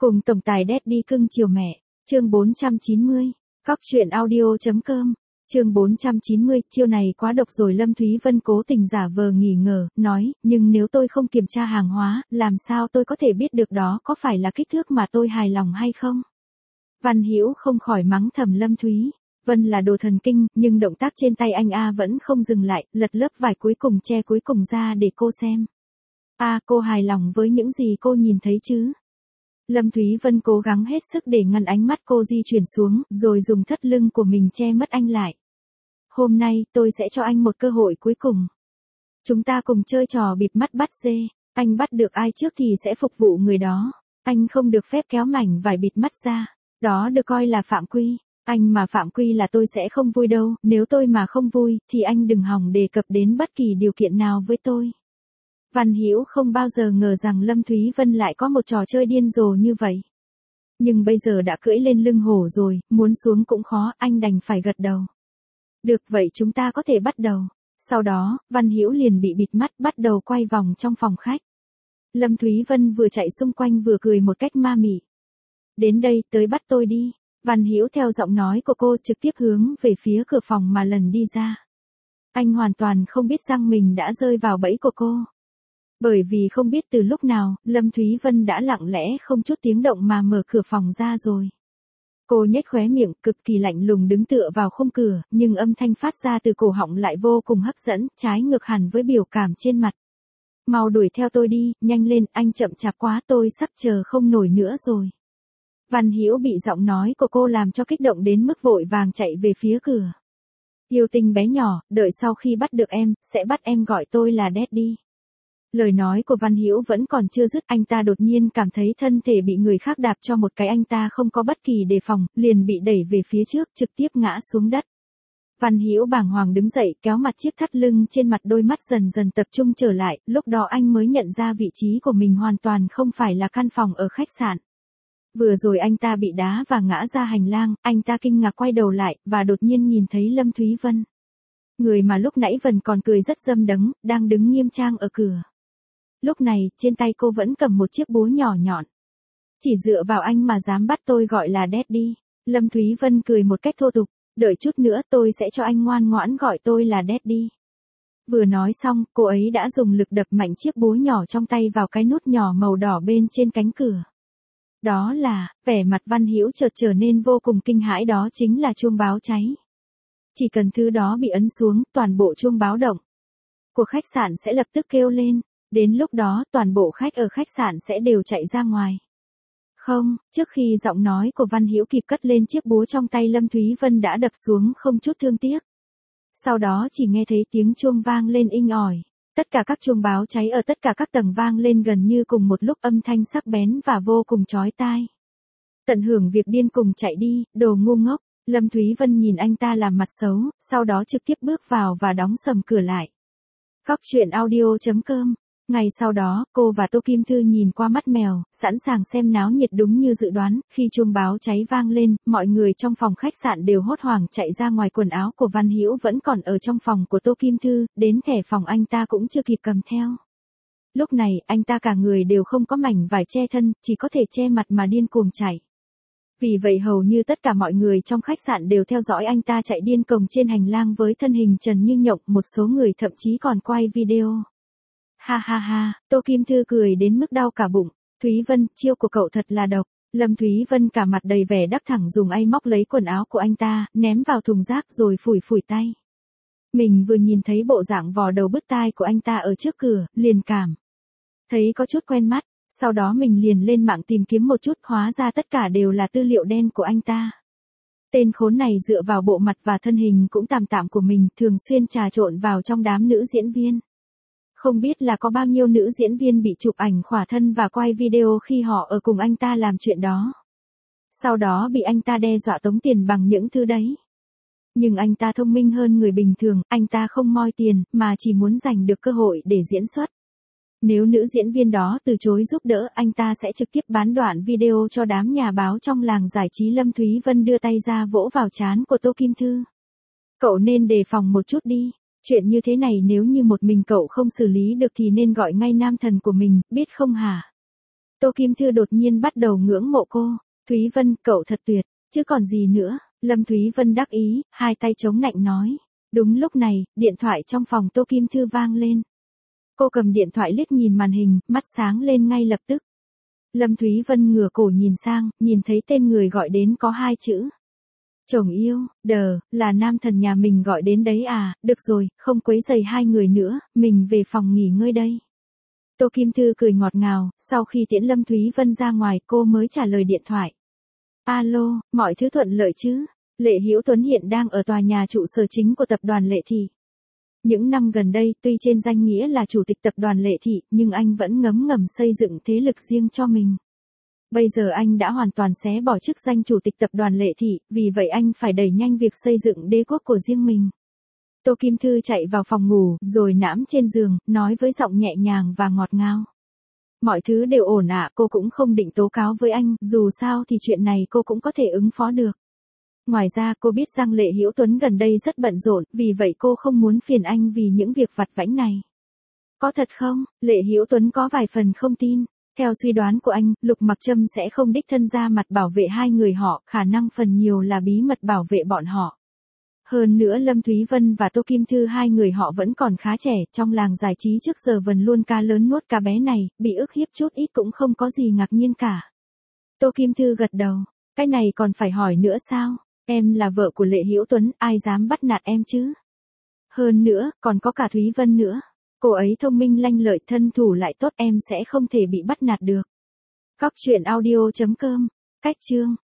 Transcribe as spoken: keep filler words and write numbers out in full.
Cùng tổng tài Daddy cưng chiều mẹ, chương bốn trăm chín mươi, Cóc truyện audio.com, chương bốn trăm chín mươi, chiêu này quá độc rồi. Lâm Thúy Vân cố tình giả vờ nghi ngờ, nói, nhưng nếu tôi không kiểm tra hàng hóa, làm sao tôi có thể biết được đó có phải là kích thước mà tôi hài lòng hay không? Văn Hữu không khỏi mắng thầm Lâm Thúy Vân là đồ thần kinh, nhưng động tác trên tay anh A vẫn không dừng lại, lật lớp vải cuối cùng che cuối cùng ra để cô xem. A, cô hài lòng với những gì cô nhìn thấy chứ? Lâm Thúy Vân cố gắng hết sức để ngăn ánh mắt cô di chuyển xuống, rồi dùng thắt lưng của mình che mất anh lại. Hôm nay, tôi sẽ cho anh một cơ hội cuối cùng. Chúng ta cùng chơi trò bịt mắt bắt dê, anh bắt được ai trước thì sẽ phục vụ người đó. Anh không được phép kéo mảnh vải bịt mắt ra, đó được coi là phạm quy. Anh mà phạm quy là tôi sẽ không vui đâu, nếu tôi mà không vui, thì anh đừng hòng đề cập đến bất kỳ điều kiện nào với tôi. Văn Hữu không bao giờ ngờ rằng Lâm Thúy Vân lại có một trò chơi điên rồ như vậy. Nhưng bây giờ đã cưỡi lên lưng hổ rồi, muốn xuống cũng khó, anh đành phải gật đầu. Được, vậy chúng ta có thể bắt đầu. Sau đó, Văn Hữu liền bị bịt mắt bắt đầu quay vòng trong phòng khách. Lâm Thúy Vân vừa chạy xung quanh vừa cười một cách ma mị. Đến đây, tới bắt tôi đi. Văn Hữu theo giọng nói của cô trực tiếp hướng về phía cửa phòng mà lần đi ra. Anh hoàn toàn không biết rằng mình đã rơi vào bẫy của cô. Bởi vì không biết từ lúc nào, Lâm Thúy Vân đã lặng lẽ không chút tiếng động mà mở cửa phòng ra rồi. Cô nhếch khóe miệng, cực kỳ lạnh lùng đứng tựa vào khung cửa, nhưng âm thanh phát ra từ cổ họng lại vô cùng hấp dẫn, trái ngược hẳn với biểu cảm trên mặt. Mau đuổi theo tôi đi, nhanh lên, anh chậm chạp quá, tôi sắp chờ không nổi nữa rồi. Văn Hữu bị giọng nói của cô làm cho kích động đến mức vội vàng chạy về phía cửa. Yêu tinh bé nhỏ, đợi sau khi bắt được em, sẽ bắt em gọi tôi là Daddy. Lời nói của Văn Hữu vẫn còn chưa dứt, anh ta đột nhiên cảm thấy thân thể bị người khác đạp cho một cái, anh ta không có bất kỳ đề phòng, liền bị đẩy về phía trước, trực tiếp ngã xuống đất. Văn Hữu bàng hoàng đứng dậy, kéo mặt chiếc thắt lưng trên mặt, đôi mắt dần dần tập trung trở lại, lúc đó anh mới nhận ra vị trí của mình hoàn toàn không phải là căn phòng ở khách sạn. Vừa rồi anh ta bị đá và ngã ra hành lang, anh ta kinh ngạc quay đầu lại, và đột nhiên nhìn thấy Lâm Thúy Vân. Người mà lúc nãy vẫn còn cười rất dâm đắng, đang đứng nghiêm trang ở cửa. Lúc này, trên tay cô vẫn cầm một chiếc búa nhỏ nhọn. Chỉ dựa vào anh mà dám bắt tôi gọi là Daddy. Lâm Thúy Vân cười một cách thô tục, đợi chút nữa tôi sẽ cho anh ngoan ngoãn gọi tôi là Daddy. Vừa nói xong, cô ấy đã dùng lực đập mạnh chiếc búa nhỏ trong tay vào cái nút nhỏ màu đỏ bên trên cánh cửa. Đó là, vẻ mặt Văn Hữu chợt trở nên vô cùng kinh hãi, đó chính là chuông báo cháy. Chỉ cần thứ đó bị ấn xuống, toàn bộ chuông báo động của khách sạn sẽ lập tức kêu lên. Đến lúc đó, toàn bộ khách ở khách sạn sẽ đều chạy ra ngoài. Không, trước khi giọng nói của Văn Hữu kịp cất lên, chiếc búa trong tay Lâm Thúy Vân đã đập xuống không chút thương tiếc. Sau đó chỉ nghe thấy tiếng chuông vang lên inh ỏi. Tất cả các chuông báo cháy ở tất cả các tầng vang lên gần như cùng một lúc, âm thanh sắc bén và vô cùng chói tai. Tận hưởng việc điên cùng chạy đi, đồ ngu ngốc. Lâm Thúy Vân nhìn anh ta làm mặt xấu, sau đó trực tiếp bước vào và đóng sầm cửa lại. Cóc truyện audio.com. Ngày sau đó, cô và Tô Kim Thư nhìn qua mắt mèo, sẵn sàng xem náo nhiệt. Đúng như dự đoán, khi chuông báo cháy vang lên, mọi người trong phòng khách sạn đều hốt hoảng chạy ra ngoài. Quần áo của Văn Hữu vẫn còn ở trong phòng của Tô Kim Thư, đến thẻ phòng anh ta cũng chưa kịp cầm theo. Lúc này, anh ta cả người đều không có mảnh vải che thân, chỉ có thể che mặt mà điên cuồng chạy. Vì vậy hầu như tất cả mọi người trong khách sạn đều theo dõi anh ta chạy điên cuồng trên hành lang với thân hình trần như nhộng, một số người thậm chí còn quay video. Ha ha ha, Tô Kim Thư cười đến mức đau cả bụng. Thúy Vân, chiêu của cậu thật là độc. Lâm Thúy Vân cả mặt đầy vẻ đắc thẳng dùng ay móc lấy quần áo của anh ta, ném vào thùng rác rồi phủi phủi tay. Mình vừa nhìn thấy bộ dạng vò đầu bứt tai của anh ta ở trước cửa, liền cảm thấy có chút quen mắt, sau đó mình liền lên mạng tìm kiếm một chút, hóa ra tất cả đều là tư liệu đen của anh ta. Tên khốn này dựa vào bộ mặt và thân hình cũng tạm tạm của mình, thường xuyên trà trộn vào trong đám nữ diễn viên. Không biết là có bao nhiêu nữ diễn viên bị chụp ảnh khỏa thân và quay video khi họ ở cùng anh ta làm chuyện đó. Sau đó bị anh ta đe dọa tống tiền bằng những thứ đấy. Nhưng anh ta thông minh hơn người bình thường, anh ta không moi tiền, mà chỉ muốn giành được cơ hội để diễn xuất. Nếu nữ diễn viên đó từ chối giúp đỡ, anh ta sẽ trực tiếp bán đoạn video cho đám nhà báo trong làng giải trí. Lâm Thúy Vân đưa tay ra vỗ vào trán của Tô Kim Thư. Cậu nên đề phòng một chút đi. Chuyện như thế này nếu như một mình cậu không xử lý được thì nên gọi ngay nam thần của mình, biết không hả? Tô Kim Thư đột nhiên bắt đầu ngưỡng mộ cô. Thúy Vân, cậu thật tuyệt, chứ còn gì nữa. Lâm Thúy Vân đắc ý, hai tay chống nạnh nói. Đúng lúc này, điện thoại trong phòng Tô Kim Thư vang lên. Cô cầm điện thoại liếc nhìn màn hình, mắt sáng lên ngay lập tức. Lâm Thúy Vân ngửa cổ nhìn sang, nhìn thấy tên người gọi đến có hai chữ. Chồng yêu, đờ, là nam thần nhà mình gọi đến đấy à, được rồi, không quấy rầy hai người nữa, mình về phòng nghỉ ngơi đây. Tô Kim Thư cười ngọt ngào, sau khi tiễn Lâm Thúy Vân ra ngoài cô mới trả lời điện thoại. Alo, mọi thứ thuận lợi chứ? Lệ Hữu Tuấn hiện đang ở tòa nhà trụ sở chính của tập đoàn Lệ Thị. Những năm gần đây, tuy trên danh nghĩa là chủ tịch tập đoàn Lệ Thị, nhưng anh vẫn ngấm ngầm xây dựng thế lực riêng cho mình. Bây giờ anh đã hoàn toàn xé bỏ chức danh chủ tịch tập đoàn Lệ Thị, vì vậy anh phải đẩy nhanh việc xây dựng đế quốc của riêng mình. Tô Kim Thư chạy vào phòng ngủ, rồi nãm trên giường, nói với giọng nhẹ nhàng và ngọt ngào. Mọi thứ đều ổn ạ, cô cũng không định tố cáo với anh, dù sao thì chuyện này cô cũng có thể ứng phó được. Ngoài ra cô biết rằng Lệ Hữu Tuấn gần đây rất bận rộn, vì vậy cô không muốn phiền anh vì những việc vặt vãnh này. Có thật không? Lệ Hữu Tuấn có vài phần không tin. Theo suy đoán của anh, Lục Mặc Trâm sẽ không đích thân ra mặt bảo vệ hai người họ, khả năng phần nhiều là bí mật bảo vệ bọn họ. Hơn nữa Lâm Thúy Vân và Tô Kim Thư hai người họ vẫn còn khá trẻ, trong làng giải trí trước giờ vẫn luôn cá lớn nuốt cá bé này, bị ức hiếp chút ít cũng không có gì ngạc nhiên cả. Tô Kim Thư gật đầu, cái này còn phải hỏi nữa sao? Em là vợ của Lệ Hữu Tuấn, ai dám bắt nạt em chứ? Hơn nữa, còn có cả Thúy Vân nữa. Cô ấy thông minh lanh lợi, thân thủ lại tốt, em sẽ không thể bị bắt nạt được. Cóc truyện audio chấm com. Cách chương